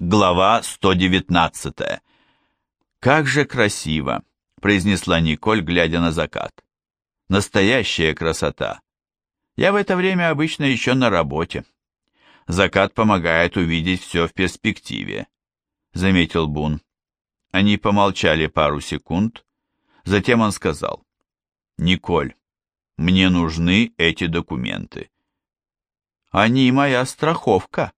Глава 119. «Как же красиво!» — произнесла Николь, глядя на закат. «Настоящая красота! Я в это время обычно еще на работе. Закат помогает увидеть все в перспективе», — заметил Бун. Они помолчали пару секунд, затем он сказал: «Николь, мне нужны эти документы». «Они моя страховка».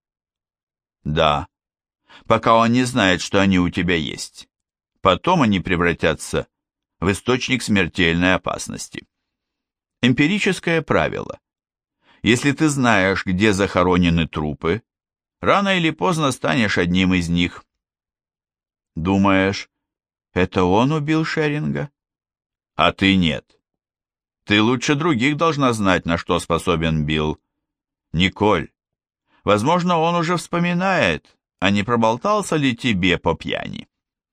«Да, пока он не знает, что они у тебя есть. Потом они превратятся в источник смертельной опасности. Эмпирическое правило. Если ты знаешь, где захоронены трупы, рано или поздно станешь одним из них». «Думаешь, это он убил Шеринга?» «А ты нет. Ты лучше других должна знать, на что способен Билл. Николь, возможно, он уже вспоминает, а не проболтался ли тебе по пьяни?»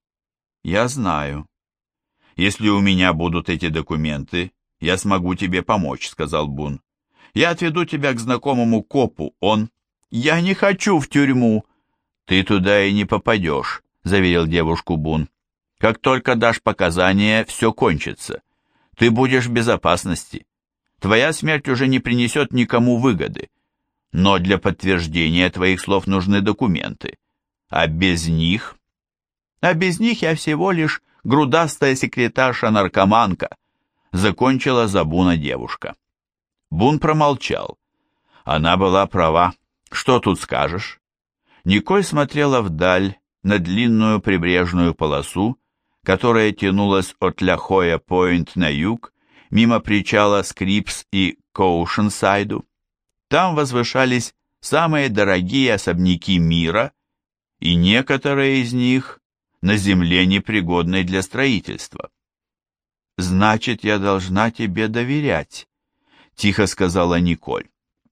«Я знаю. Если у меня будут эти документы, я смогу тебе помочь», — сказал Бун. «Я отведу тебя к знакомому копу, он...» «Я не хочу в тюрьму!» «Ты туда и не попадешь», — заверил девушку Бун. «Как только дашь показания, все кончится. Ты будешь в безопасности. Твоя смерть уже не принесет никому выгоды. Но для подтверждения твоих слов нужны документы. А без них...» «А без них я всего лишь грудастая секретарша-наркоманка», закончила за Буна девушка. Бун промолчал. Она была права. Что тут скажешь? Николь смотрела вдаль, на длинную прибрежную полосу, которая тянулась от Ля-Хоя-Пойнт на юг, мимо причала Скрипс и Коушенсайду. Там возвышались самые дорогие особняки мира, и некоторые из них на земле непригодной для строительства. «Значит, я должна тебе доверять», — тихо сказала Николь.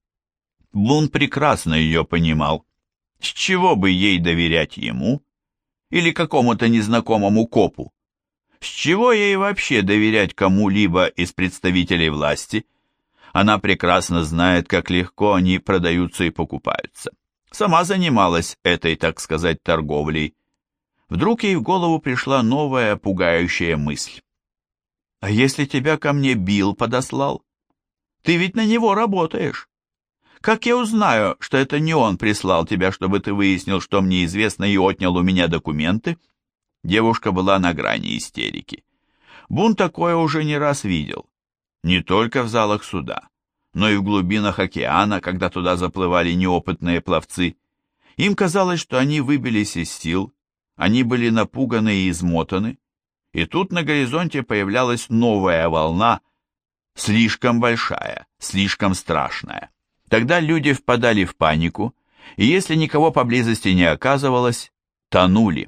Бун прекрасно ее понимал. С чего бы ей доверять ему или какому-то незнакомому копу? С чего ей вообще доверять кому-либо из представителей власти? Она прекрасно знает, как легко они продаются и покупаются. Сама занималась этой, так сказать, торговлей. Вдруг ей в голову пришла новая пугающая мысль. «А если тебя ко мне Билл подослал? Ты ведь на него работаешь. Как я узнаю, что это не он прислал тебя, чтобы ты выяснил, что мне известно, и отнял у меня документы?» Девушка была на грани истерики. Бун такое уже не раз видел. Не только в залах суда, но и в глубинах океана, когда туда заплывали неопытные пловцы. Им казалось, что они выбились из сил, они были напуганы и измотаны, и тут на горизонте появлялась новая волна, слишком большая, слишком страшная. Тогда люди впадали в панику, и если никого поблизости не оказывалось, тонули.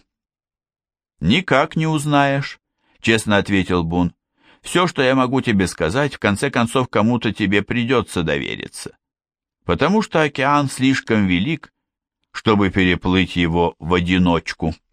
«Никак не узнаешь», — честно ответил Бун. «Все, что я могу тебе сказать, в конце концов кому-то тебе придется довериться, потому что океан слишком велик, чтобы переплыть его в одиночку».